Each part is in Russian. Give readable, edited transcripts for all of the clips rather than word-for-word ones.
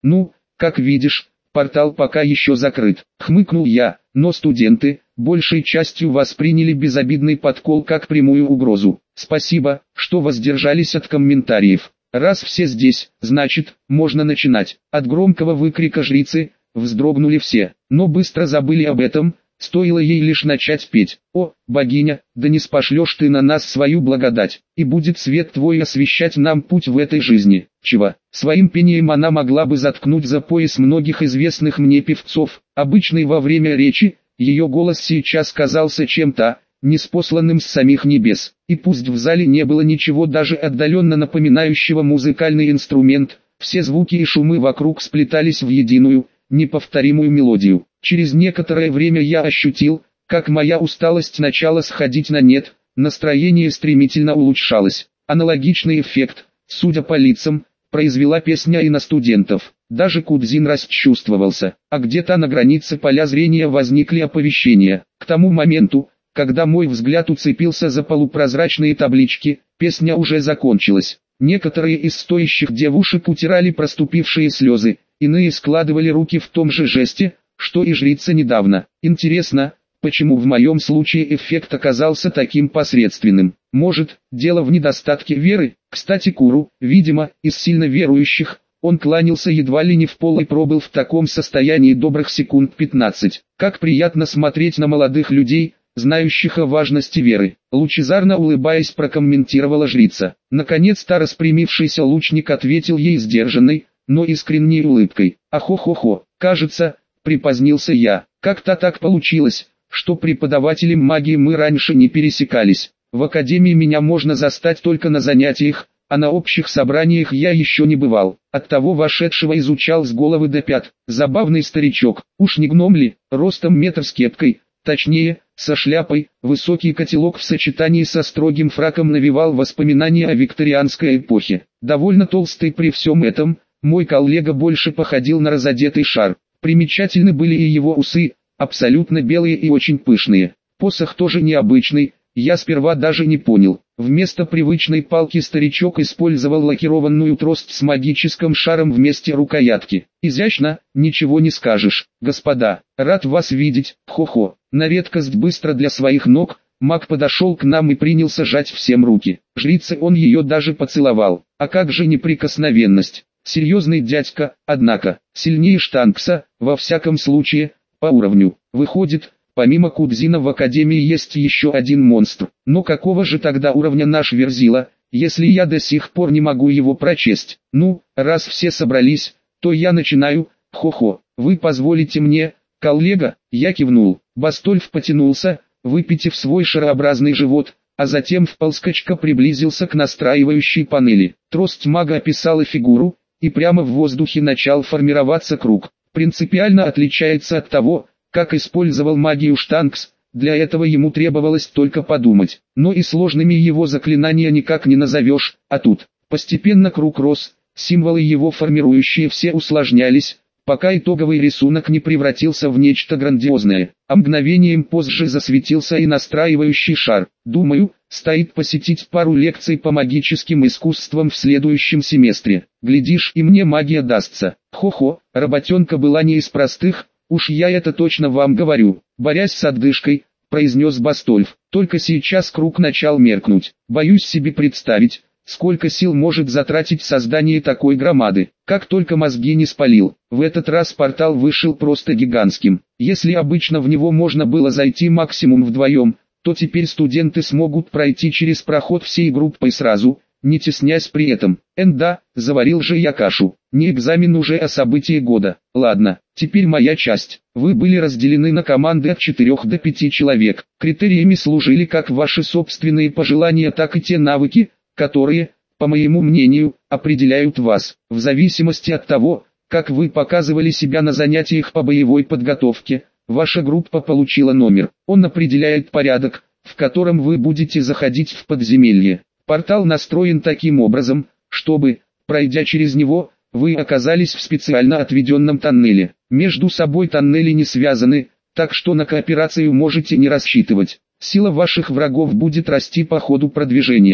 Ну, как видишь, портал пока еще закрыт. Хмыкнул я, но студенты, большей частью восприняли безобидный подкол как прямую угрозу. Спасибо, что воздержались от комментариев. Раз все здесь, значит, можно начинать. От громкого выкрика жрицы вздрогнули все, но быстро забыли об этом, стоило ей лишь начать петь. «О, богиня, да не спошлешь ты на нас свою благодать, и будет свет твой освещать нам путь в этой жизни». Чего? Своим пением она могла бы заткнуть за пояс многих известных мне певцов. Обычный во время речи, ее голос сейчас казался чем-то ниспосланным с самих небес. И пусть в зале не было ничего даже отдаленно напоминающего музыкальный инструмент, все звуки и шумы вокруг сплетались в единую, неповторимую мелодию. Через некоторое время я ощутил, как моя усталость начала сходить на нет, настроение стремительно улучшалось. Аналогичный эффект, судя по лицам, произвела песня и на студентов. Даже Кудзин расчувствовался, а где-то на границе поля зрения возникли оповещения. К тому моменту, когда мой взгляд уцепился за полупрозрачные таблички, песня уже закончилась. Некоторые из стоящих девушек утирали проступившие слезы, иные складывали руки в том же жесте, что и жрица недавно. Интересно, почему в моем случае эффект оказался таким посредственным? Может, дело в недостатке веры? Кстати, Куру, видимо, из сильно верующих, он кланялся едва ли не в пол и пробыл в таком состоянии добрых секунд 15. Как приятно смотреть на молодых людей, знающих о важности веры. Лучезарно улыбаясь, прокомментировала жрица. Наконец-то распрямившийся лучник ответил ей сдержанной, но искренней улыбкой. Ахо-хо-хо, кажется, припозднился я. Как-то так получилось, что преподавателем магии мы раньше не пересекались. В академии меня можно застать только на занятиях, а на общих собраниях я еще не бывал. Оттого вошедшего изучал с головы до пят. Забавный старичок, уж не гном ли, ростом метр с кепкой, точнее, со шляпой. Высокий котелок в сочетании со строгим фраком навевал воспоминания о викторианской эпохе. Довольно толстый при всем этом, мой коллега больше походил на разодетый шар. Примечательны были и его усы, абсолютно белые и очень пышные. Посох тоже необычный, я сперва даже не понял. Вместо привычной палки старичок использовал лакированную трость с магическим шаром вместе рукоятки. Изящно, ничего не скажешь. Господа, рад вас видеть, хо-хо. На редкость быстро для своих ног, маг подошел к нам и принялся жать всем руки. Жрице он ее даже поцеловал. А как же неприкосновенность? Серьезный дядька, однако, сильнее Штанкса, во всяком случае, по уровню. Выходит, помимо Кудзина в Академии есть еще один монстр. Но какого же тогда уровня наш Верзила, если я до сих пор не могу его прочесть? Ну, раз все собрались, то я начинаю, хо-хо. Вы позволите мне, коллега? Я кивнул. Бастольф потянулся, выпитив свой шарообразный живот, а затем вползкочка приблизился к настраивающей панели. Трость мага описала фигуру, и прямо в воздухе начал формироваться круг. Принципиально отличается от того, как использовал магию Штанкс, для этого ему требовалось только подумать. Но и сложными его заклинания никак не назовешь, а тут постепенно круг рос, символы его формирующие все усложнялись, пока итоговый рисунок не превратился в нечто грандиозное. А мгновением позже засветился и настраивающий шар. Думаю, стоит посетить пару лекций по магическим искусствам в следующем семестре. Глядишь, и мне магия дастся. Хо-хо, работенка была не из простых, уж я это точно вам говорю. Борясь с отдышкой, произнес Бастольф. Только сейчас круг начал меркнуть. Боюсь себе представить, сколько сил может затратить создание такой громады. Как только мозги не спалил, в этот раз портал вышел просто гигантским. Если обычно в него можно было зайти максимум вдвоем, то теперь студенты смогут пройти через проход всей группой сразу, не теснясь при этом. Да, заварил же я кашу. Не экзамен уже, а событие года. Ладно, теперь моя часть. Вы были разделены на команды от 4 до 5 человек. Критериями служили как ваши собственные пожелания, так и те навыки, которые, по моему мнению, определяют вас. В зависимости от того, как вы показывали себя на занятиях по боевой подготовке, ваша группа получила номер. Он определяет порядок, в котором вы будете заходить в подземелье. Портал настроен таким образом, чтобы, пройдя через него, вы оказались в специально отведенном тоннеле. Между собой тоннели не связаны, так что на кооперацию можете не рассчитывать. Сила ваших врагов будет расти по ходу продвижения.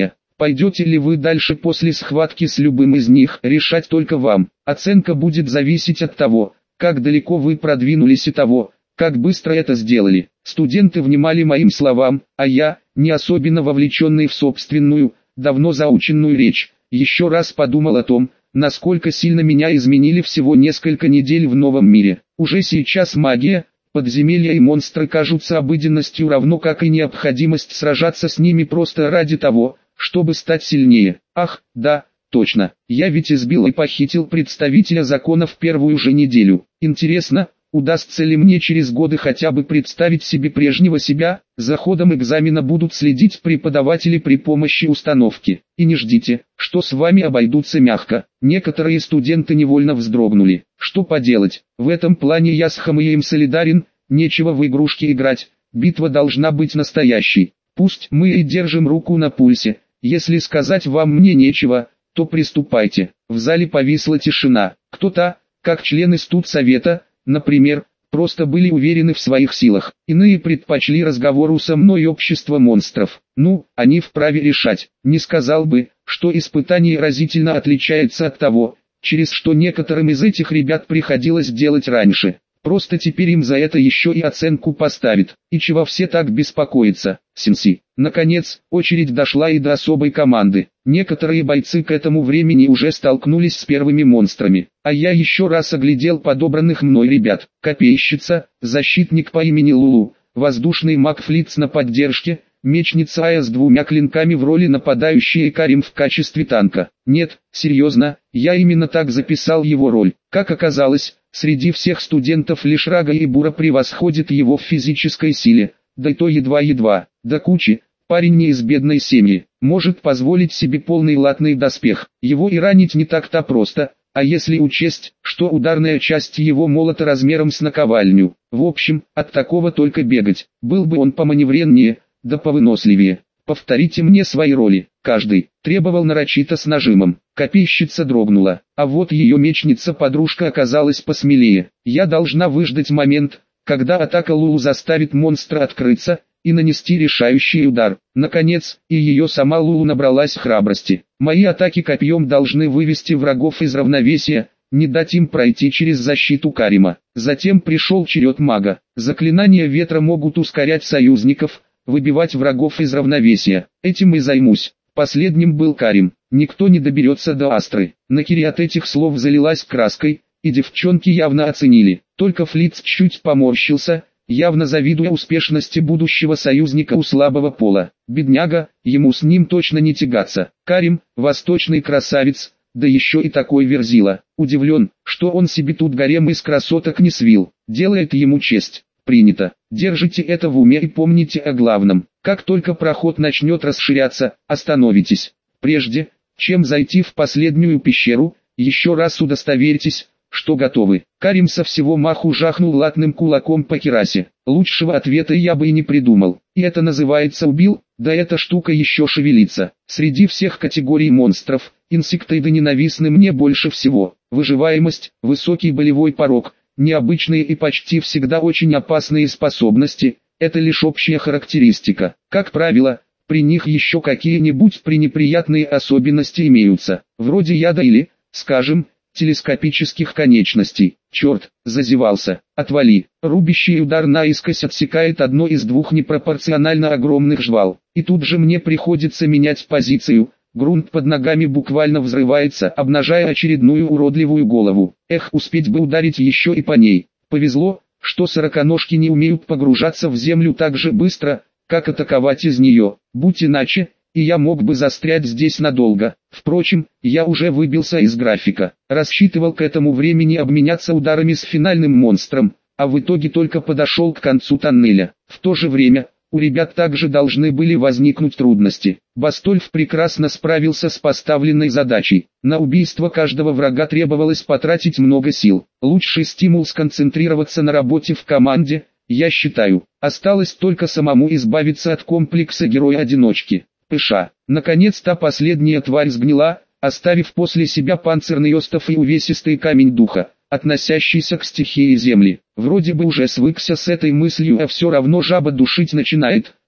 Пойдете ли вы дальше после схватки с любым из них, решать только вам. Оценка будет зависеть от того, как далеко вы продвинулись и того, как быстро это сделали. Студенты внимали моим словам, а я, не особенно вовлеченный в собственную, давно заученную речь, еще раз подумал о том, насколько сильно меня изменили всего несколько недель в новом мире. Уже сейчас магия, подземелья и монстры кажутся обыденностью, равно как и необходимость сражаться с ними просто ради того, чтобы стать сильнее. Ах, да, точно, я ведь избил и похитил представителя закона в первую же неделю. Интересно, удастся ли мне через годы хотя бы представить себе прежнего себя? За ходом экзамена будут следить преподаватели при помощи установки. И не ждите, что с вами обойдутся мягко. Некоторые студенты невольно вздрогнули. Что поделать, в этом плане я с Хамием солидарен, нечего в игрушки играть, битва должна быть настоящей. Пусть мы и держим руку на пульсе, если сказать вам мне нечего, то приступайте. В зале повисла тишина. Кто-то, как члены студсовета, например, просто были уверены в своих силах. Иные предпочли разговору со мной общество монстров. Ну, они вправе решать. Не сказал бы, что испытание разительно отличается от того, через что некоторым из этих ребят приходилось делать раньше. Просто теперь им за это еще и оценку поставят. И чего все так беспокоятся, Сенси? Наконец, очередь дошла и до особой команды. Некоторые бойцы к этому времени уже столкнулись с первыми монстрами. А я еще раз оглядел подобранных мной ребят. Копейщица, защитник по имени Лулу, воздушный маг Флиц на поддержке, мечница Ая с двумя клинками в роли нападающей и Карим в качестве танка. Нет, серьезно, я именно так записал его роль. Как оказалось, среди всех студентов лишь Рага и Бура превосходит его в физической силе, да и то едва-едва. До кучи, парень не из бедной семьи, может позволить себе полный латный доспех. Его и ранить не так-то просто, а если учесть, что ударная часть его молота размером с наковальню. В общем, от такого только бегать. Был бы он поманевреннее, да повыносливее. Повторите мне свои роли. Каждый требовал нарочито с нажимом. Копейщица дрогнула, а вот ее мечница-подружка оказалась посмелее. Я должна выждать момент, когда атака Лулу заставит монстра открыться и нанести решающий удар. Наконец, и ее сама Лулу набралась храбрости. Мои атаки копьем должны вывести врагов из равновесия, не дать им пройти через защиту Карима. Затем пришел черед мага. Заклинания ветра могут ускорять союзников, выбивать врагов из равновесия. Этим и займусь. Последним был Карим. Никто не доберется до Астры. Накири от этих слов залилась краской, и девчонки явно оценили. Только Флиц чуть поморщился, явно завидуя успешности будущего союзника у слабого пола. Бедняга, ему с ним точно не тягаться. Карим, восточный красавец, да еще и такой верзила. Удивлен, что он себе тут гарем из красоток не свил. Делает ему честь. Принято. Держите это в уме и помните о главном. Как только проход начнет расширяться, остановитесь. Прежде, чем зайти в последнюю пещеру, еще раз удостоверьтесь, что готовы. Карим со всего маху жахнул латным кулаком по керасе. Лучшего ответа я бы и не придумал. И это называется убил? Да эта штука еще шевелится. Среди всех категорий монстров, инсектоиды ненавистны мне больше всего. Выживаемость, высокий болевой порог, необычные и почти всегда очень опасные способности – это лишь общая характеристика. Как правило, при них еще какие-нибудь пренеприятные особенности имеются, вроде яда или, скажем, телескопических конечностей. Черт, зазевался. Отвали. Рубящий удар наискось отсекает одно из двух непропорционально огромных жвал. И тут же мне приходится менять позицию. Грунт под ногами буквально взрывается, обнажая очередную уродливую голову. Эх, успеть бы ударить еще и по ней. Повезло, что сороконожки не умеют погружаться в землю так же быстро, как атаковать из нее. Будь иначе, и я мог бы застрять здесь надолго. Впрочем, я уже выбился из графика. Рассчитывал к этому времени обменяться ударами с финальным монстром, а в итоге только подошел к концу тоннеля. В то же время, у ребят также должны были возникнуть трудности. Бастольф прекрасно справился с поставленной задачей. На убийство каждого врага требовалось потратить много сил. Лучший стимул сконцентрироваться на работе в команде, я считаю. Осталось только самому избавиться от комплекса героя-одиночки. Пыша. Наконец-то последняя тварь сгнила, оставив после себя панцирный остов и увесистый камень духа, относящийся к стихии земли. Вроде бы уже свыкся с этой мыслью, а все равно жаба душить начинает.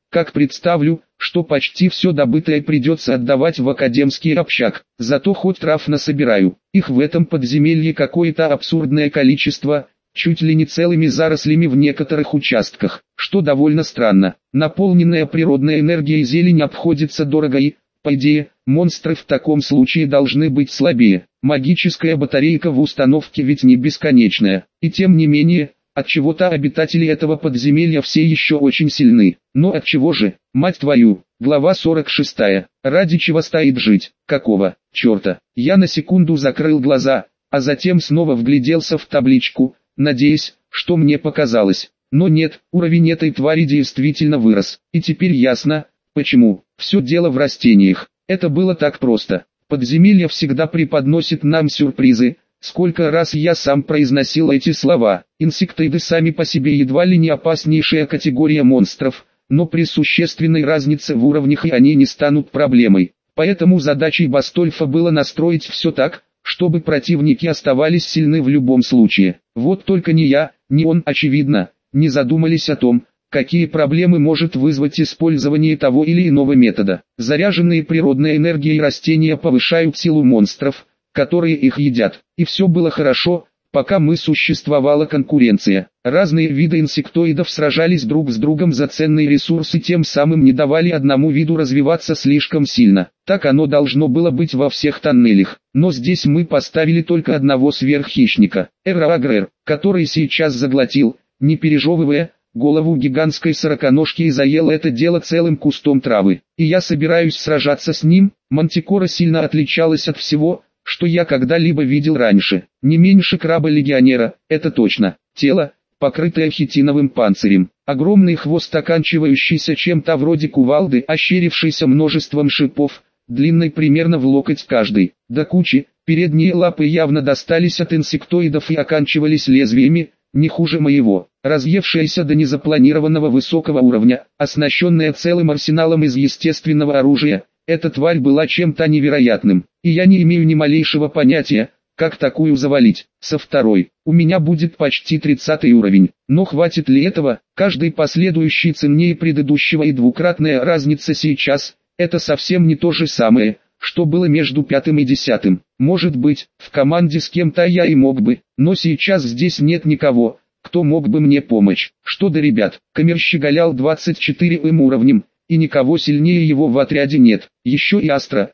как представлю, что почти все добытое придется отдавать в академский общак, зато хоть трав насобираю. Их в этом подземелье какое-то абсурдное количество, чуть ли не целыми зарослями в некоторых участках, что довольно странно. Наполненная природной энергией зелень обходится дорого и, по идее, монстры в таком случае должны быть слабее. Магическая батарейка в установке ведь не бесконечная, и тем не менее, отчего-то обитатели этого подземелья все еще очень сильны. Но отчего же, мать твою, глава 46. Ради чего стоит жить? Какого черта? Я на секунду закрыл глаза, а затем снова вгляделся в табличку, надеясь, что мне показалось. Но нет, уровень этой твари действительно вырос. И теперь ясно, почему. Все дело в растениях. Это было так просто. Подземелье всегда преподносит нам сюрпризы. Сколько раз я сам произносил эти слова. Инсектоиды сами по себе едва ли не опаснейшая категория монстров, но при существенной разнице в уровнях и они не станут проблемой. Поэтому задачей Бастольфа было настроить все так, чтобы противники оставались сильны в любом случае. Вот только ни я, ни он, очевидно, не задумались о том, какие проблемы может вызвать использование того или иного метода. Заряженные природной энергией растения повышают силу монстров, которые их едят. И все было хорошо, пока существовала конкуренция. Разные виды инсектоидов сражались друг с другом за ценные ресурсы, тем самым не давали одному виду развиваться слишком сильно. Так оно должно было быть во всех тоннелях. Но здесь мы поставили только одного сверххищника, Эрагрер, который сейчас заглотил, не пережевывая, голову гигантской сороконожки и заел это дело целым кустом травы. И я собираюсь сражаться с ним. Мантикора сильно отличалась от всего, что я когда-либо видел раньше. Не меньше краба-легионера, это точно. Тело, покрытое хитиновым панцирем. Огромный хвост, оканчивающийся чем-то вроде кувалды, ощерившийся множеством шипов, длинной примерно в локоть каждый. До кучи, передние лапы явно достались от инсектоидов и оканчивались лезвиями, не хуже моего. Разъевшаяся до незапланированного высокого уровня, оснащенная целым арсеналом из естественного оружия, эта тварь была чем-то невероятным, и я не имею ни малейшего понятия, как такую завалить. Со второй, у меня будет почти 30 уровень, но хватит ли этого? Каждый последующий ценнее предыдущего, и двукратная разница сейчас, это совсем не то же самое, что было между 5 и 10. Может быть, в команде с кем-то я и мог бы, но сейчас здесь нет никого, кто мог бы мне помочь. Что до ребят, Камер щеголял 24 уровнем, и никого сильнее его в отряде нет. Еще и Астра,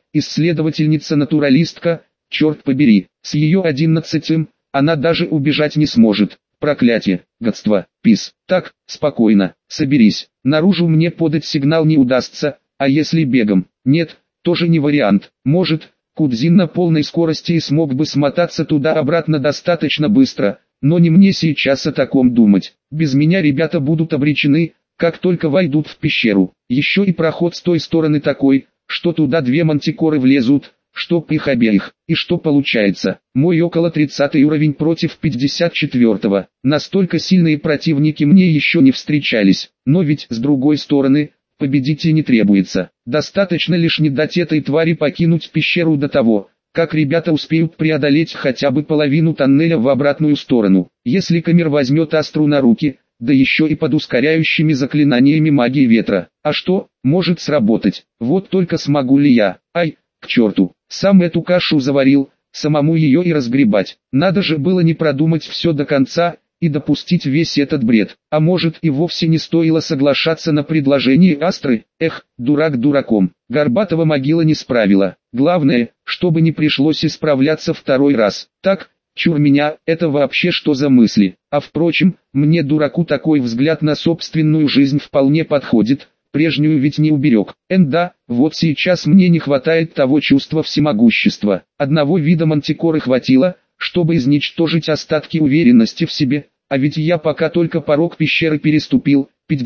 исследовательница-натуралистка, черт побери, с ее 11 она даже убежать не сможет. Проклятие, гадство, пис. Так, спокойно, соберись. Наружу мне подать сигнал не удастся, а если бегом? Нет, тоже не вариант. Может, Кудзин на полной скорости и смог бы смотаться туда-обратно достаточно быстро, но не мне сейчас о таком думать. Без меня ребята будут обречены, как только войдут в пещеру. Еще и проход с той стороны такой, что туда две мантикоры влезут, чтоб их обеих. И что получается? Мой около 30 уровень против 54-го. Настолько сильные противники мне еще не встречались. Но ведь с другой стороны, победить и не требуется. Достаточно лишь не дать этой твари покинуть пещеру до того, как ребята успеют преодолеть хотя бы половину тоннеля в обратную сторону. Если Камер возьмет Астру на руки, да еще и под ускоряющими заклинаниями магии ветра. А что, может сработать? Вот только смогу ли я? Ай, к черту, сам эту кашу заварил, самому ее и разгребать. Надо же было не продумать все до конца и допустить весь этот бред. А может и вовсе не стоило соглашаться на предложение Астры? Эх, дурак дураком. Горбатого могила не справила. Главное, чтобы не пришлось исправляться второй раз. Так, чур меня, это вообще что за мысли? А впрочем, мне дураку такой взгляд на собственную жизнь вполне подходит, прежнюю ведь не уберег. Да, вот сейчас мне не хватает того чувства всемогущества. Одного вида мантикоры хватило, чтобы изничтожить остатки уверенности в себе, а ведь я пока только порог пещеры переступил.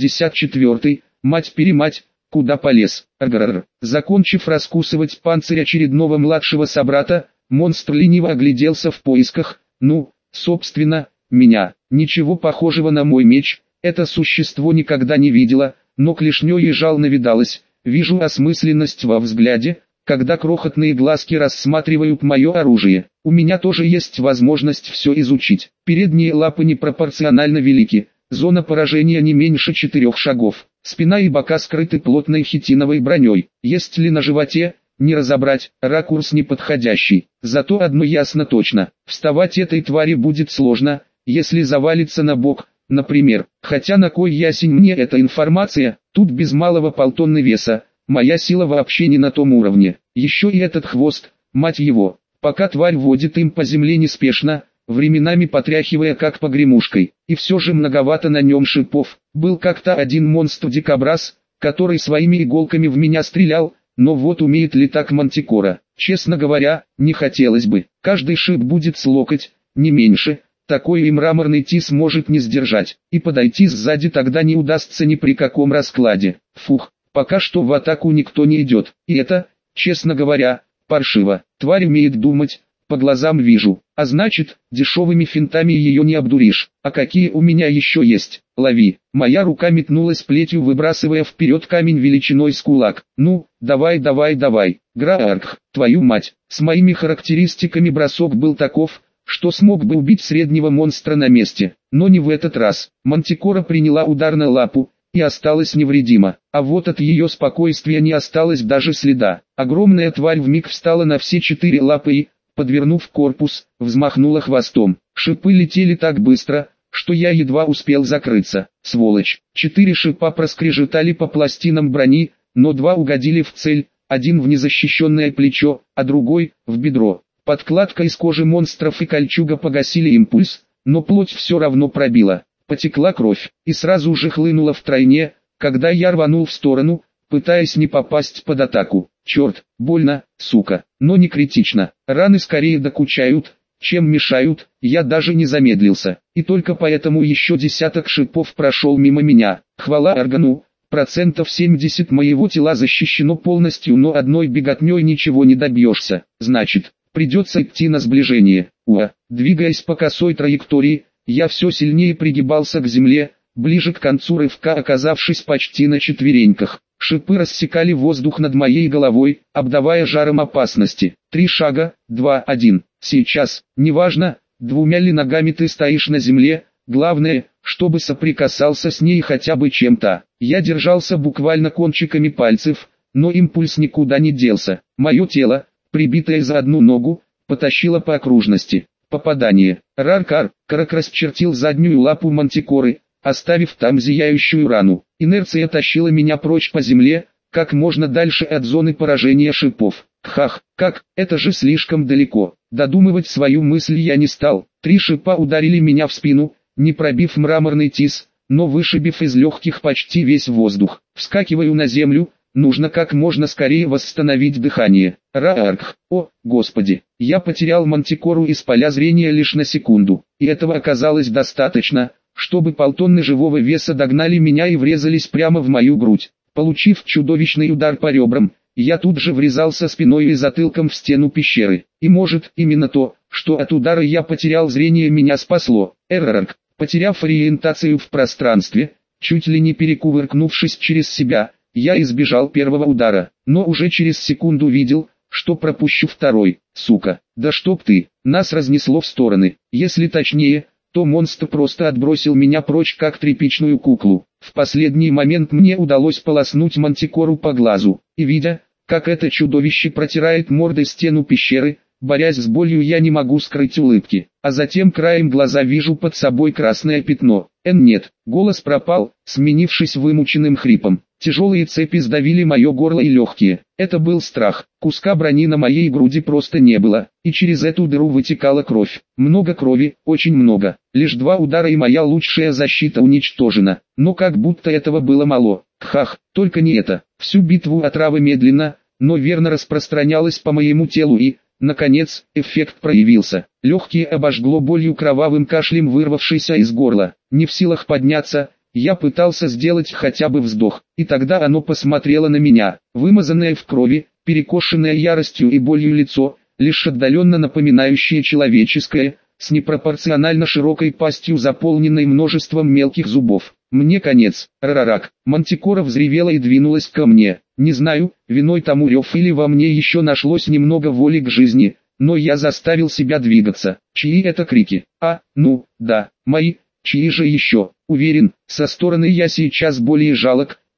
54-й, мать-перемать, куда полез? Аргррр. Закончив раскусывать панцирь очередного младшего собрата, монстр лениво огляделся в поисках, собственно, меня. Ничего похожего на мой меч, это существо никогда не видело, но клешней и жал навидалось. Вижу осмысленность во взгляде, когда крохотные глазки рассматривают мое оружие. У меня тоже есть возможность все изучить. Передние лапы непропорционально велики, зона поражения не меньше 4 шагов. Спина и бока скрыты плотной хитиновой броней. Есть ли на животе? Не разобрать, ракурс неподходящий. Зато одно ясно точно: вставать этой твари будет сложно, если завалится на бок, например. Хотя на кой ясень мне эта информация, тут без малого полтонны веса, моя сила вообще не на том уровне. Еще и этот хвост, мать его. Пока тварь водит им по земле неспешно, временами потряхивая как погремушкой, и все же многовато на нем шипов. Был как-то один монстр-дикобраз, который своими иголками в меня стрелял, но вот умеет ли так мантикора? Честно говоря, не хотелось бы. Каждый шип будет с локоть, не меньше. Такой и мраморный тис может не сдержать, и подойти сзади тогда не удастся ни при каком раскладе. Фух, пока что в атаку никто не идет, и это, честно говоря, паршиво. Тварь умеет думать, по глазам вижу, а значит, дешевыми финтами ее не обдуришь. А какие у меня еще есть? Лови. Моя рука метнулась плетью, выбрасывая вперед камень величиной с кулак. Ну, давай, Граарх, твою мать. С моими характеристиками бросок был таков, что смог бы убить среднего монстра на месте. Но не в этот раз. Мантикора приняла удар на лапу и осталась невредима. А вот от ее спокойствия не осталось даже следа. Огромная тварь вмиг встала на все четыре лапы и, подвернув корпус, взмахнула хвостом. Шипы летели так быстро, что я едва успел закрыться. Сволочь. 4 шипа проскрежетали по пластинам брони, но 2 угодили в цель, один в незащищенное плечо, а другой — в бедро. Подкладка из кожи монстров и кольчуга погасили импульс, но плоть все равно пробила. Потекла кровь, и сразу же хлынула втройне, когда я рванул в сторону, пытаясь не попасть под атаку. Черт, больно, сука, но не критично. Раны скорее докучают, чем мешают. Я даже не замедлился, и только поэтому еще десяток шипов прошел мимо меня. Хвала органу, 70% моего тела защищено полностью, но одной беготней ничего не добьешься. Значит, придется идти на сближение. Двигаясь по косой траектории, я все сильнее пригибался к земле, ближе к концу рывка оказавшись почти на четвереньках. Шипы рассекали воздух над моей головой, обдавая жаром опасности. 3 шага, 2, 1. Сейчас, неважно, двумя ли ногами ты стоишь на земле, главное, чтобы соприкасался с ней хотя бы чем-то. Я держался буквально кончиками пальцев, но импульс никуда не делся. Мое тело, прибитое за одну ногу, потащило по окружности. Попадание. Раркар, Карак расчертил заднюю лапу мантикоры, оставив там зияющую рану. Инерция тащила меня прочь по земле, как можно дальше от зоны поражения шипов. Хах, как, это же слишком далеко. Додумывать свою мысль я не стал. 3 шипа ударили меня в спину, не пробив мраморный тис, но вышибив из легких почти весь воздух. Вскакиваю на землю, нужно как можно скорее восстановить дыхание. Раарх, о, господи, я потерял мантикору из поля зрения лишь на секунду, и этого оказалось достаточно, чтобы полтонны живого веса догнали меня и врезались прямо в мою грудь. Получив чудовищный удар по ребрам, я тут же врезался спиной и затылком в стену пещеры. И может, именно то, что от удара я потерял зрение, меня спасло. Эррорк, потеряв ориентацию в пространстве, чуть ли не перекувыркнувшись через себя, я избежал первого удара, но уже через секунду видел, что пропущу второй. Сука, да чтоб ты, нас разнесло в стороны. Если точнее, то монстр просто отбросил меня прочь как тряпичную куклу. В последний момент мне удалось полоснуть мантикору по глазу, и видя, как это чудовище протирает мордой стену пещеры, борясь с болью, я не могу скрыть улыбки, а затем краем глаза вижу под собой красное пятно. Нет, голос пропал, сменившись вымученным хрипом. Тяжелые цепи сдавили мое горло и легкие. Это был страх. Куска брони на моей груди просто не было, и через эту дыру вытекала кровь. Много крови, очень много. Лишь 2 удара и моя лучшая защита уничтожена. Но как будто этого было мало. Хах, только не это. Всю битву отрава медленно, но верно распространялась по моему телу и, наконец, эффект проявился. Легкие обожгло болью, кровавым кашлем вырвавшийся из горла. Не в силах подняться, я пытался сделать хотя бы вздох, и тогда оно посмотрело на меня, вымазанное в крови, перекошенное яростью и болью лицо, лишь отдаленно напоминающее человеческое, с непропорционально широкой пастью, заполненной множеством мелких зубов. Мне конец. Рарарак. Мантикора взревела и двинулась ко мне. Не знаю, виной тому рев или во мне еще нашлось немного воли к жизни, но я заставил себя двигаться. Чьи это крики? Ну, да, мои. Чьи же еще? Уверен, со стороны я сейчас более жалок,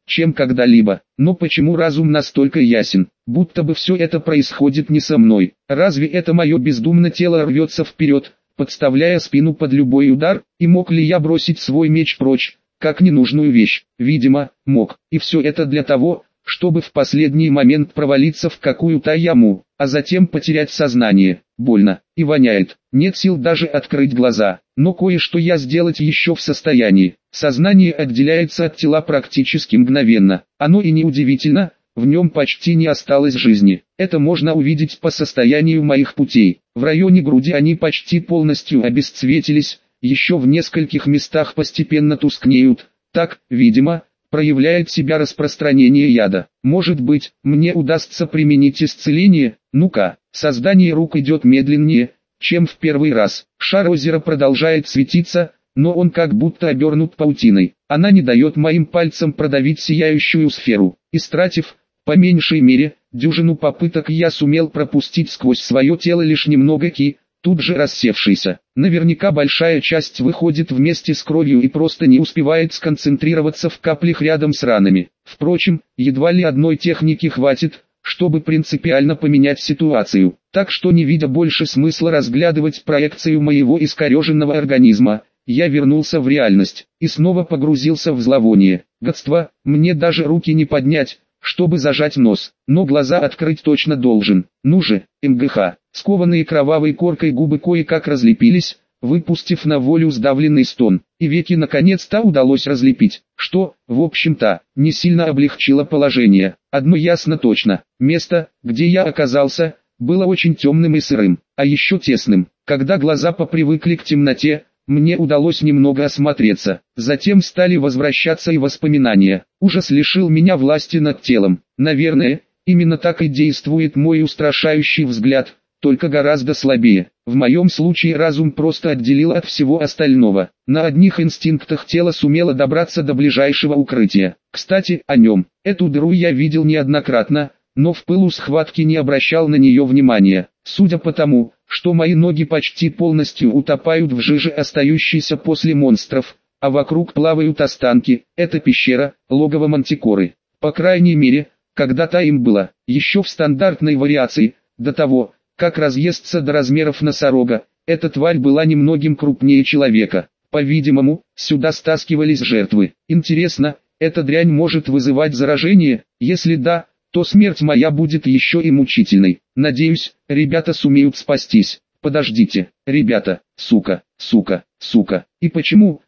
чем когда-либо. Но почему разум настолько ясен, будто бы все это происходит не со мной? Разве это мое бездумное тело рвется вперед, подставляя спину под любой удар, и мог ли я бросить свой меч прочь, как ненужную вещь? Видимо, мог. И все это для того, чтобы в последний момент провалиться в какую-то яму, а затем потерять сознание. Больно и воняет. Нет сил даже открыть глаза. Но кое-что я сделать еще в состоянии. Сознание отделяется от тела практически мгновенно. Оно и не удивительно, в нем почти не осталось жизни. Это можно увидеть по состоянию моих путей. В районе груди они почти полностью обесцветились, еще в нескольких местах постепенно тускнеют. Так, видимо, проявляет себя распространение яда. Может быть, мне удастся применить исцеление? Ну-ка, создание рук идет медленнее, чем в первый раз. Шар озера продолжает светиться, но он как будто обернут паутиной. Она не дает моим пальцам продавить сияющую сферу. Истратив, по меньшей мере, дюжину попыток, я сумел пропустить сквозь свое тело лишь немного ки, тут же рассевшийся. Наверняка большая часть выходит вместе с кровью и просто не успевает сконцентрироваться в каплях рядом с ранами. Впрочем, едва ли одной техники хватит, чтобы принципиально поменять ситуацию. Так что, не видя больше смысла разглядывать проекцию моего искореженного организма, я вернулся в реальность и снова погрузился в зловоние. Гадство, мне даже руки не поднять, чтобы зажать нос, но глаза открыть точно должен. Ну же, МГХ. Скованные кровавой коркой губы кое-как разлепились, выпустив на волю сдавленный стон, и веки наконец-то удалось разлепить, что, в общем-то, не сильно облегчило положение. Одно ясно точно: место, где я оказался, было очень темным и сырым, а еще тесным. Когда глаза попривыкли к темноте, мне удалось немного осмотреться. Затем стали возвращаться и воспоминания. Ужас лишил меня власти над телом. Наверное, именно так и действует мой устрашающий взгляд, только гораздо слабее. В моем случае разум просто отделил от всего остального. На одних инстинктах тело сумело добраться до ближайшего укрытия. Кстати, о нем. Эту дыру я видел неоднократно, но в пылу схватки не обращал на нее внимания. Судя по тому, что мои ноги почти полностью утопают в жиже, остающейся после монстров, а вокруг плавают останки, это пещера, логово мантикоры. По крайней мере, когда-то им было. Еще в стандартной вариации, до того, как разъесться до размеров носорога, эта тварь была немногим крупнее человека. По-видимому, сюда стаскивались жертвы. Интересно, эта дрянь может вызывать заражение? Если да, то смерть моя будет еще и мучительной. Надеюсь, ребята сумеют спастись. Подождите, ребята, сука, сука, сука. И почему,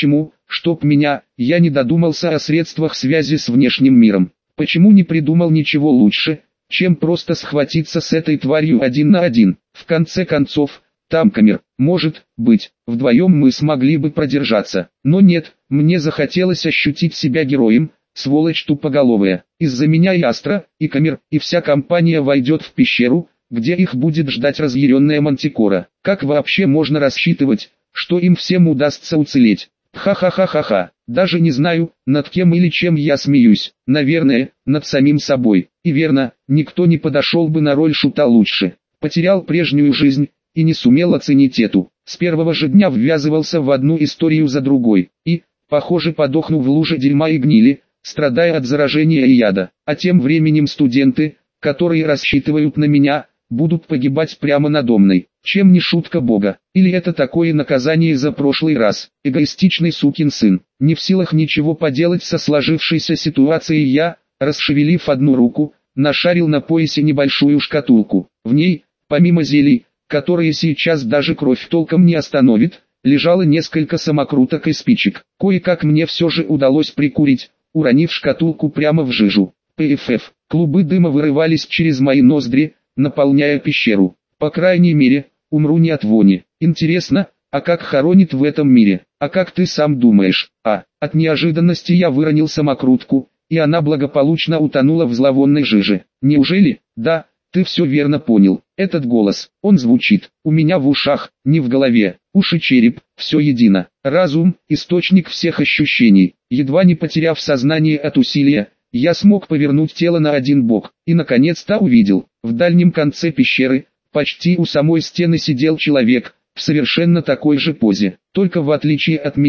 чтоб меня, я не додумался о средствах связи с внешним миром? Почему не придумал ничего лучше, чем просто схватиться с этой тварью один на один? В конце концов, там камер, может быть, вдвоем мы смогли бы продержаться. Но нет, мне захотелось ощутить себя героем. Сволочь тупоголовая. Из-за меня и Астра, и Камер, и вся компания войдет в пещеру, где их будет ждать разъяренная мантикора. Как вообще можно рассчитывать, что им всем удастся уцелеть? Ха-ха-ха-ха-ха. Даже не знаю, над кем или чем я смеюсь. Наверное, над самим собой. И верно, никто не подошел бы на роль шута лучше. Потерял прежнюю жизнь, и не сумел оценить эту. С первого же дня ввязывался в одну историю за другой. И, похоже, подохну в луже дерьма и гнили, страдая от заражения и яда. А тем временем студенты, которые рассчитывают на меня, будут погибать прямо надо мной. Чем не шутка Бога? Или это такое наказание за прошлый раз? Эгоистичный сукин сын. Не в силах ничего поделать со сложившейся ситуацией, я, расшевелив одну руку, нашарил на поясе небольшую шкатулку. В ней, помимо зелий, которые сейчас даже кровь толком не остановит, лежало несколько самокруток и спичек. Кое-как мне все же удалось прикурить, уронив шкатулку прямо в жижу. ПФФ. Клубы дыма вырывались через мои ноздри, наполняя пещеру. По крайней мере, умру не от вони. Интересно, а как хоронит в этом мире? А как ты сам думаешь? От неожиданности я выронил самокрутку, и она благополучно утонула в зловонной жиже. Неужели? Да, ты все верно понял. Этот голос, он звучит у меня в ушах, не в голове. Уши, череп, все едино. Разум, источник всех ощущений. Едва не потеряв сознание от усилия, я смог повернуть тело на один бок, и наконец-то увидел. В дальнем конце пещеры, почти у самой стены, сидел человек, в совершенно такой же позе. Только в отличие от меня,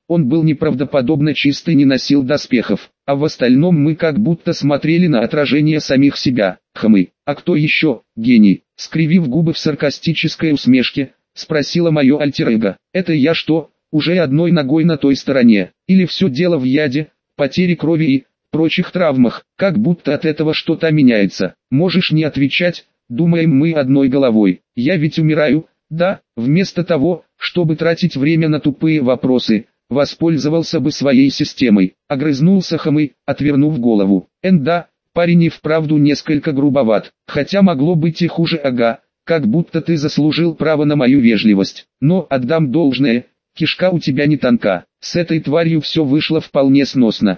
он был неправдоподобно чист и не носил доспехов, а в остальном мы как будто смотрели на отражение самих себя. Хмы, а кто еще, гений? Скривив губы в саркастической усмешке, спросила мое альтер-эго. Это я что, уже одной ногой на той стороне? Или все дело в яде, потере крови и прочих травмах? Как будто от этого что-то меняется. Можешь не отвечать, думаем мы одной головой. Я ведь умираю, да? Вместо того, чтобы тратить время на тупые вопросы, воспользовался бы своей системой. Огрызнулся Хмы, отвернув голову. Да, парень и вправду несколько грубоват, хотя могло быть и хуже. Ага, как будто ты заслужил право на мою вежливость. Но отдам должное, кишка у тебя не тонка. С этой тварью все вышло вполне сносно.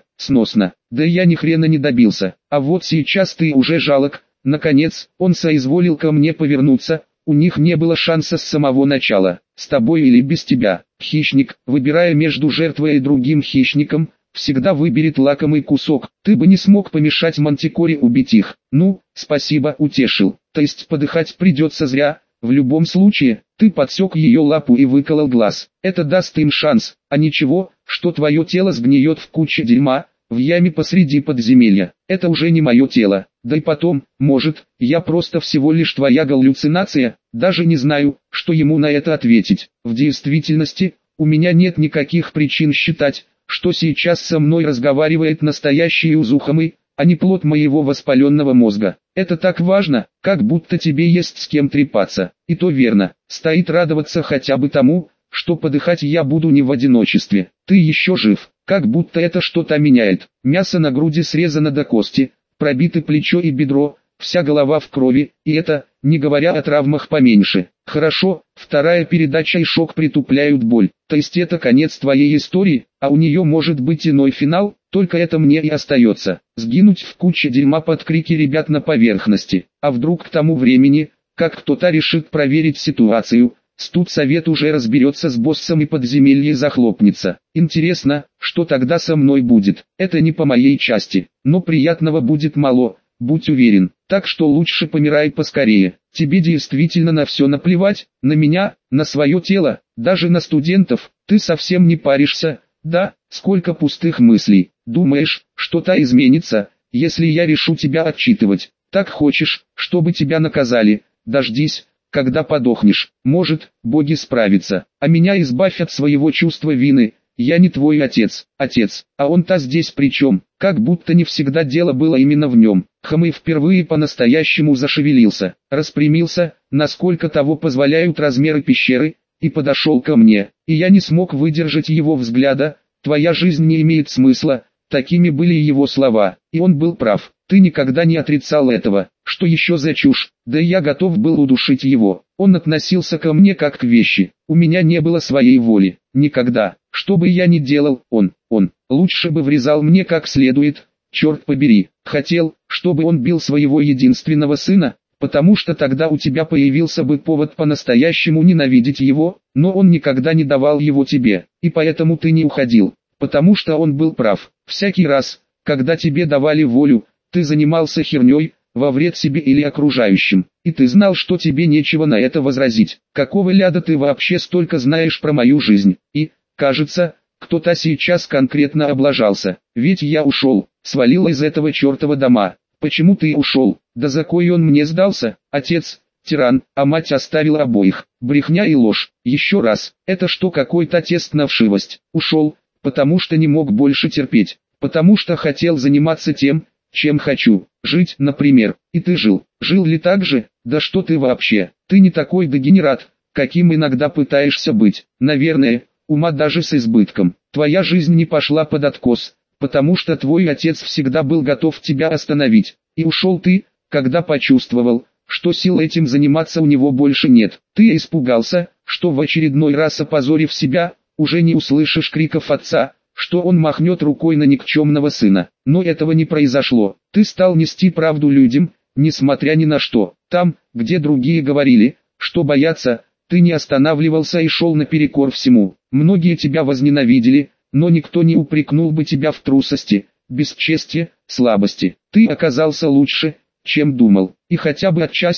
Да я ни хрена не добился. А вот сейчас ты уже жалок. Наконец, он соизволил ко мне повернуться. У них не было шанса с самого начала. С тобой или без тебя. Хищник, выбирая между жертвой и другим хищником, всегда выберет лакомый кусок. Ты бы не смог помешать Мантикоре убить их. Ну, спасибо, утешил. То есть подыхать придется зря. В любом случае, ты подсек ее лапу и выколол глаз. Это даст им шанс, а ничего, что твое тело сгниет в куче дерьма, в яме посреди подземелья. Это уже не мое тело. Да и потом, может, я просто всего лишь твоя галлюцинация, даже не знаю, что ему на это ответить. В действительности, у меня нет никаких причин считать, что сейчас со мной разговаривает настоящий Узухамы, а не плод моего воспаленного мозга. Это так важно, как будто тебе есть с кем трепаться. И то верно, стоит радоваться хотя бы тому, что подыхать я буду не в одиночестве. Ты еще жив, как будто это что-то меняет. Мясо на груди срезано до кости, пробиты плечо и бедро, вся голова в крови, и это, не говоря о травмах поменьше. Хорошо, вторая передача и шок притупляют боль. То есть это конец твоей истории, а у нее может быть иной финал, только это мне и остается. Сгинуть в куче дерьма под крики ребят на поверхности. А вдруг к тому времени, как кто-то решит проверить ситуацию, студсовет уже разберется с боссом и подземелье захлопнется. Интересно, что тогда со мной будет. Это не по моей части, но приятного будет мало, будь уверен. Так что лучше помирай поскорее. Тебе действительно на все наплевать, на меня, на свое тело, даже на студентов. Ты совсем не паришься, да? Сколько пустых мыслей. Думаешь, что-то изменится, если я решу тебя отчитывать. Так хочешь, чтобы тебя наказали. Дождись, когда подохнешь. Может, боги справятся, а меня избавь от своего чувства вины. Я не твой отец, а он-то здесь при чем? Как будто не всегда дело было именно в нем. Хмы впервые по-настоящему зашевелился, распрямился, насколько того позволяют размеры пещеры, и подошел ко мне. И я не смог выдержать его взгляда. Твоя жизнь не имеет смысла. Такими были его слова, и он был прав. Ты никогда не отрицал этого. Что еще за чушь? Да я готов был удушить его. Он относился ко мне как к вещи. У меня не было своей воли. Никогда. Что бы я ни делал, он лучше бы врезал мне как следует. Черт побери. Хотел, чтобы он бил своего единственного сына, потому что тогда у тебя появился бы повод по-настоящему ненавидеть его, но он никогда не давал его тебе, и поэтому ты не уходил, потому что он был прав. Всякий раз, когда тебе давали волю, ты занимался херней, во вред себе или окружающим, и ты знал, что тебе нечего на это возразить. Какого ляда ты вообще столько знаешь про мою жизнь? И, кажется, кто-то сейчас конкретно облажался, ведь я ушел, свалил из этого чертова дома. Почему ты ушел? Да за кой он мне сдался? Отец, тиран, а мать оставила обоих. Брехня и ложь. Еще раз, это что, какой-то тест на вшивость? Ушел, потому что не мог больше терпеть, потому что хотел заниматься тем, чем хочу, жить, например. И ты жил. Жил ли так же? Да что ты вообще? Ты не такой дегенерат, каким иногда пытаешься быть. Наверное, ума даже с избытком. Твоя жизнь не пошла под откос, потому что твой отец всегда был готов тебя остановить. И ушел ты, когда почувствовал, что сил этим заниматься у него больше нет. Ты испугался, что в очередной раз опозорив себя, уже не услышишь криков отца, что он махнет рукой на никчемного сына. Но этого не произошло. Ты стал нести правду людям, несмотря ни на что. Там, где другие говорили, что боятся, ты не останавливался и шел наперекор всему. Многие тебя возненавидели, но никто не упрекнул бы тебя в трусости, бесчестье, слабости. Ты оказался лучше, чем думал. И хотя бы отчасти,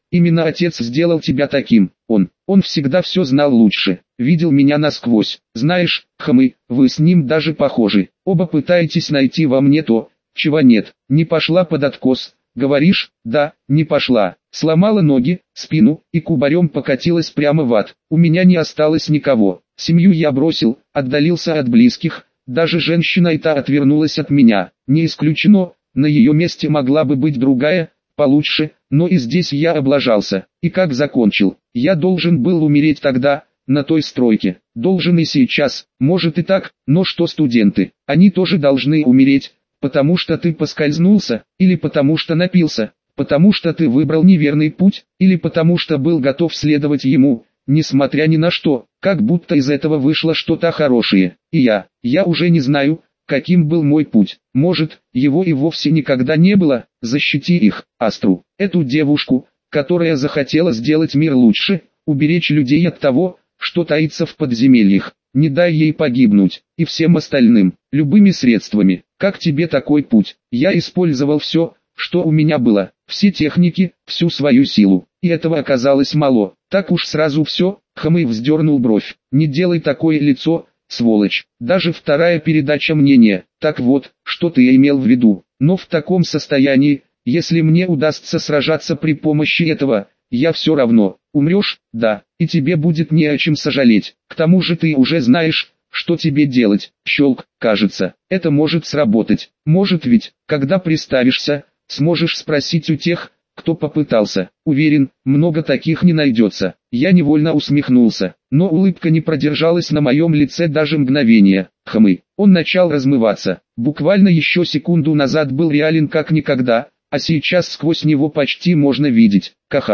Именно отец сделал тебя таким. Он всегда все знал лучше, видел меня насквозь. Знаешь, хамы, вы с ним даже похожи. Оба пытаетесь найти во мне то, чего нет. Не пошла под откос, говоришь? Да, не пошла. Сломала ноги, спину и кубарем покатилась прямо в ад. У меня не осталось никого. Семью я бросил, отдалился от близких. Даже женщина эта отвернулась от меня. Не исключено, на ее месте могла бы быть другая, получше, но и здесь я облажался. И как закончил? Я должен был умереть тогда, на той стройке. Должен и сейчас, может и так, но что студенты? Они тоже должны умереть, потому что ты поскользнулся, или потому что напился, потому что ты выбрал неверный путь, или потому что был готов следовать ему, несмотря ни на что, как будто из этого вышло что-то хорошее. И я уже не знаю, каким был мой путь. Может, его и вовсе никогда не было. Защити их, Астру, эту девушку, которая захотела сделать мир лучше, уберечь людей от того, что таится в подземельях. Не дай ей погибнуть, и всем остальным, любыми средствами. Как тебе такой путь? Я использовал все, что у меня было, все техники, всю свою силу, и этого оказалось мало. Так уж сразу все, Хамы вздернул бровь. Не делай такое лицо, сволочь. Даже вторая передача мнения. Так вот, что ты имел в виду. Но в таком состоянии, если мне удастся сражаться при помощи этого, я все равно, умрешь, да, и тебе будет не о чем сожалеть. К тому же ты уже знаешь, что тебе делать. Щелк, кажется, это может сработать. Может ведь, когда приставишься, сможешь спросить у тех, кто попытался. Уверен, много таких не найдется. Я невольно усмехнулся, но улыбка не продержалась на моем лице даже мгновения. Хамы. Он начал размываться. Буквально еще секунду назад был реален как никогда, а сейчас сквозь него почти можно видеть.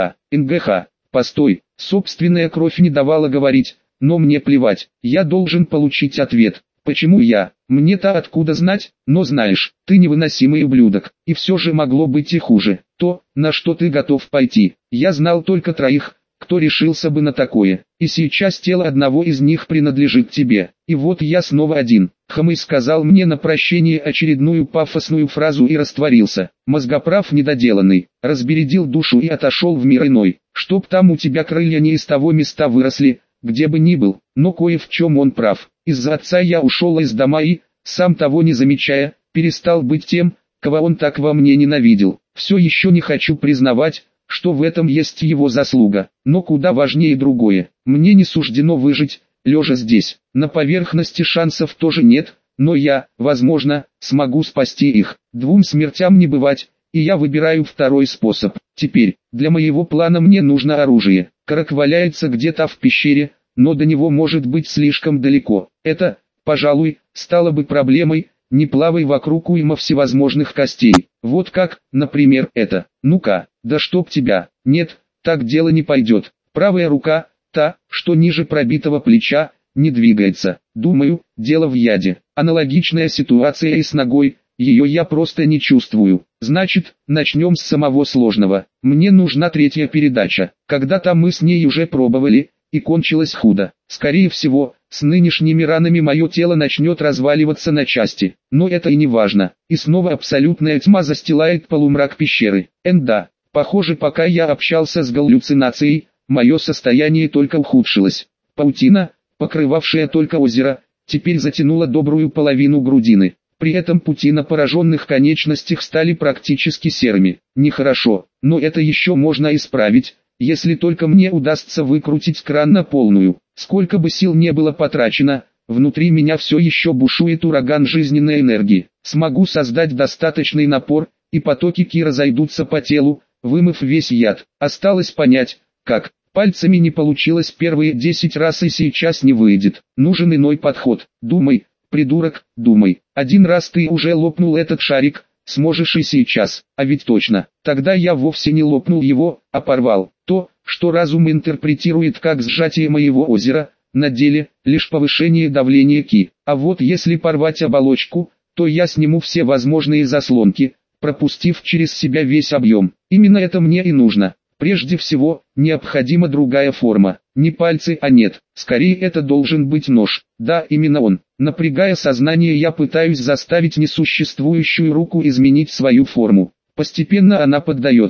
НГХ. Постой, собственная кровь не давала говорить, но мне плевать. Я должен получить ответ. Почему я? Мне-то откуда знать? Но знаешь, ты невыносимый ублюдок, и все же могло быть и хуже. То, на что ты готов пойти. Я знал только троих, кто решился бы на такое, и сейчас тело одного из них принадлежит тебе. И вот я снова один. Хамы сказал мне на прощение очередную пафосную фразу и растворился. Мозгоправ недоделанный, разбередил душу и отошел в мир иной. Чтоб там у тебя крылья не из того места выросли, где бы ни был, но кое в чем он прав. Из-за отца я ушел из дома и, сам того не замечая, перестал быть тем, кого он так во мне ненавидел. Все еще не хочу признавать, что в этом есть его заслуга, но куда важнее другое. Мне не суждено выжить, лежа здесь. На поверхности шансов тоже нет, но я, возможно, смогу спасти их. Двум смертям не бывать, и я выбираю второй способ. Теперь, для моего плана мне нужно оружие. Карак валяется где-то в пещере, но до него может быть слишком далеко. Это, пожалуй, стало бы проблемой. Не плавай вокруг уйма всевозможных костей. Вот как, например, это. Ну-ка, да чтоб тебя. Нет, так дело не пойдет. Правая рука, та, что ниже пробитого плеча, не двигается. Думаю, дело в яде. Аналогичная ситуация и с ногой, ее я просто не чувствую. Значит, начнем с самого сложного. Мне нужна третья передача. Когда-то мы с ней уже пробовали, и кончилось худо. Скорее всего, с нынешними ранами мое тело начнет разваливаться на части. Но это и не важно. И снова абсолютная тьма застилает полумрак пещеры. Да, похоже, пока я общался с галлюцинацией, мое состояние только ухудшилось. Паутина, покрывавшая только озеро, теперь затянула добрую половину грудины. При этом пути на пораженных конечностях стали практически серыми. Нехорошо, но это еще можно исправить, если только мне удастся выкрутить кран на полную. Сколько бы сил не было потрачено, внутри меня все еще бушует ураган жизненной энергии. Смогу создать достаточный напор, и потоки ки разойдутся по телу, вымыв весь яд. Осталось понять, как. Пальцами не получилось первые 10 раз и сейчас не выйдет. Нужен иной подход. Думай, придурок, думай. Один раз ты уже лопнул этот шарик, сможешь и сейчас. А ведь точно, тогда я вовсе не лопнул его, а порвал. То, что разум интерпретирует как сжатие моего озера, на деле, лишь повышение давления ки. А вот если порвать оболочку, то я сниму все возможные заслонки, пропустив через себя весь объем. Именно это мне и нужно. Прежде всего, необходима другая форма. Не пальцы, а нет. Скорее это должен быть нож. Да, именно он. Напрягая сознание, я пытаюсь заставить несуществующую руку изменить свою форму. Постепенно она поддается.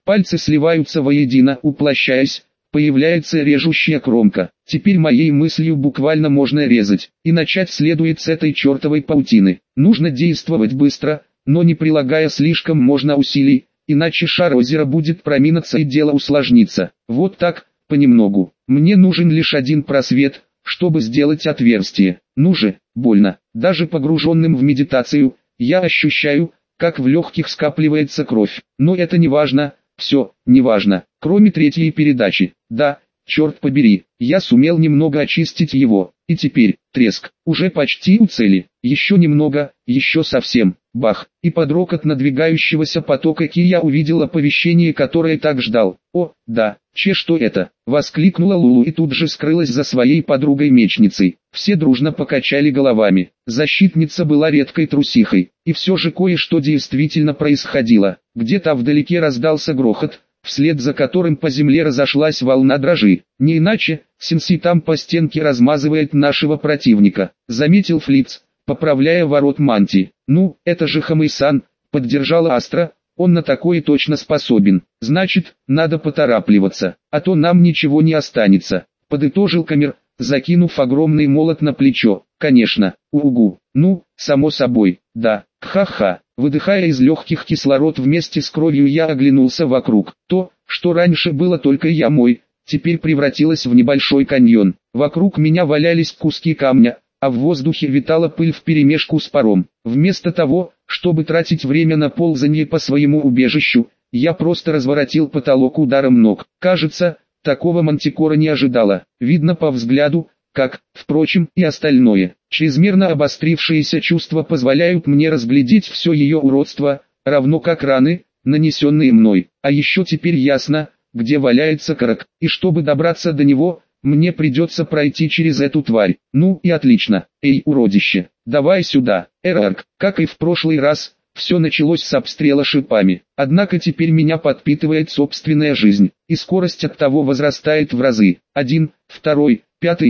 Пальцы сливаются воедино, уплощаясь, появляется режущая кромка. Теперь моей мыслью буквально можно резать, и начать следует с этой чертовой паутины. Нужно действовать быстро, но не прилагая слишком можно усилий, иначе шар озера будет проминаться и дело усложнится. Вот так, понемногу. Мне нужен лишь один просвет, чтобы сделать отверстие. Ну же, больно. Даже погруженным в медитацию, я ощущаю, как в легких скапливается кровь. Но это не важно, все, не важно. Кроме третьей передачи. Да, черт побери, я сумел немного очистить его. И теперь, треск, уже почти у цели. Еще немного, еще совсем. Бах, и под рокот надвигающегося потока ки я увидел оповещение, которое так ждал. О, да, что это? Воскликнула Лулу и тут же скрылась за своей подругой-мечницей. Все дружно покачали головами. Защитница была редкой трусихой, и все же кое-что действительно происходило. Где-то вдалеке раздался грохот, вслед за которым по земле разошлась волна дрожи. Не иначе, Синси там по стенке размазывает нашего противника, заметил Флиц, поправляя ворот мантии. Ну, это же Хамэй-сан, поддержала Астра, он на такое точно способен. Значит, надо поторапливаться, а то нам ничего не останется, подытожил Камер, закинув огромный молот на плечо. Конечно, угу, ну, само собой, да, ха-ха. Выдыхая из легких кислород вместе с кровью, я оглянулся вокруг. То, что раньше было только ямой, теперь превратилось в небольшой каньон. Вокруг меня валялись куски камня, а в воздухе витала пыль вперемешку с паром. Вместо того, чтобы тратить время на ползание по своему убежищу, я просто разворотил потолок ударом ног. Кажется, такого Мантикора не ожидала. Видно по взгляду, как, впрочем, и остальное. Чрезмерно обострившиеся чувства позволяют мне разглядеть все ее уродство, равно как раны, нанесенные мной. А еще теперь ясно, где валяется Карак, и чтобы добраться до него, мне придется пройти через эту тварь. Ну и отлично. Эй, уродище, давай сюда. Эрарк, как и в прошлый раз, все началось с обстрела шипами. Однако теперь меня подпитывает собственная жизнь, и скорость от того возрастает в разы. 1, 2, 5,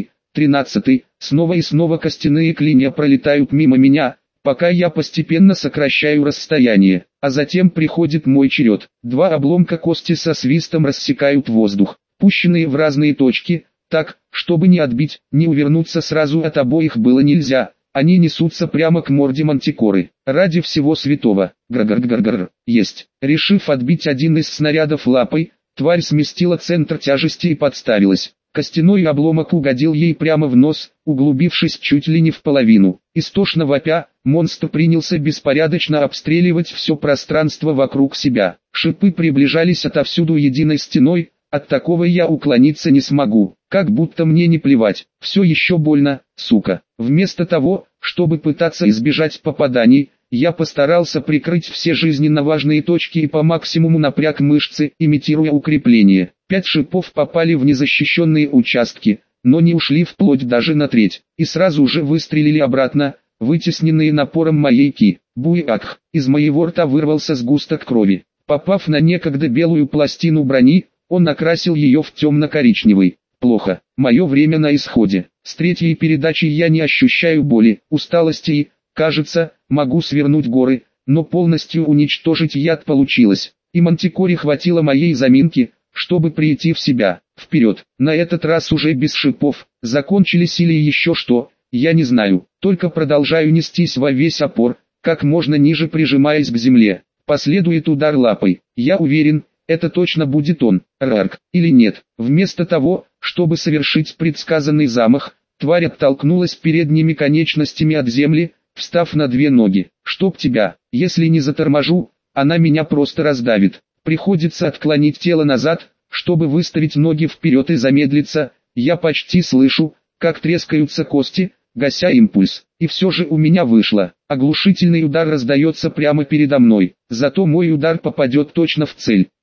13, снова и снова костяные клинья пролетают мимо меня, пока я постепенно сокращаю расстояние, а затем приходит мой черед. Два обломка кости со свистом рассекают воздух, пущенные в разные точки, так, чтобы ни отбить, ни увернуться сразу от обоих было нельзя. Они несутся прямо к морде Мантикоры. Ради всего святого. Гр-гр-гр-гр. Есть. Решив отбить один из снарядов лапой, тварь сместила центр тяжести и подставилась. Костяной обломок угодил ей прямо в нос, углубившись чуть ли не в половину. Истошно вопя, монстр принялся беспорядочно обстреливать все пространство вокруг себя. Шипы приближались отовсюду единой стеной, от такого я уклониться не смогу. Как будто мне не плевать. Все еще больно, сука. Вместо того, чтобы пытаться избежать попаданий, я постарался прикрыть все жизненно важные точки и по максимуму напряг мышцы, имитируя укрепление. 5 шипов попали в незащищенные участки, но не ушли вплоть даже на треть, и сразу же выстрелили обратно, вытесненные напором моей ки. Буй-ах, из моего рта вырвался сгусток крови. Попав на некогда белую пластину брони, он окрасил ее в темно-коричневый. Плохо, мое время на исходе. С третьей передачей я не ощущаю боли, усталости и, кажется, могу свернуть горы, но полностью уничтожить яд получилось. И Мантикоре хватило моей заминки, чтобы прийти в себя. Вперед, на этот раз уже без шипов, закончились или еще что, я не знаю, только продолжаю нестись во весь опор, как можно ниже прижимаясь к земле. Последует удар лапой, я уверен, это точно будет он, Рарк, или нет. Вместо того, чтобы совершить предсказанный замах, тварь оттолкнулась передними конечностями от земли, встав на 2 ноги. Чтоб тебя, если не заторможу, она меня просто раздавит. Приходится отклонить тело назад, чтобы выставить ноги вперед и замедлиться. Я почти слышу, как трескаются кости, гася импульс. И все же у меня вышло. Оглушительный удар раздается прямо передо мной. Зато мой удар попадет точно в цель.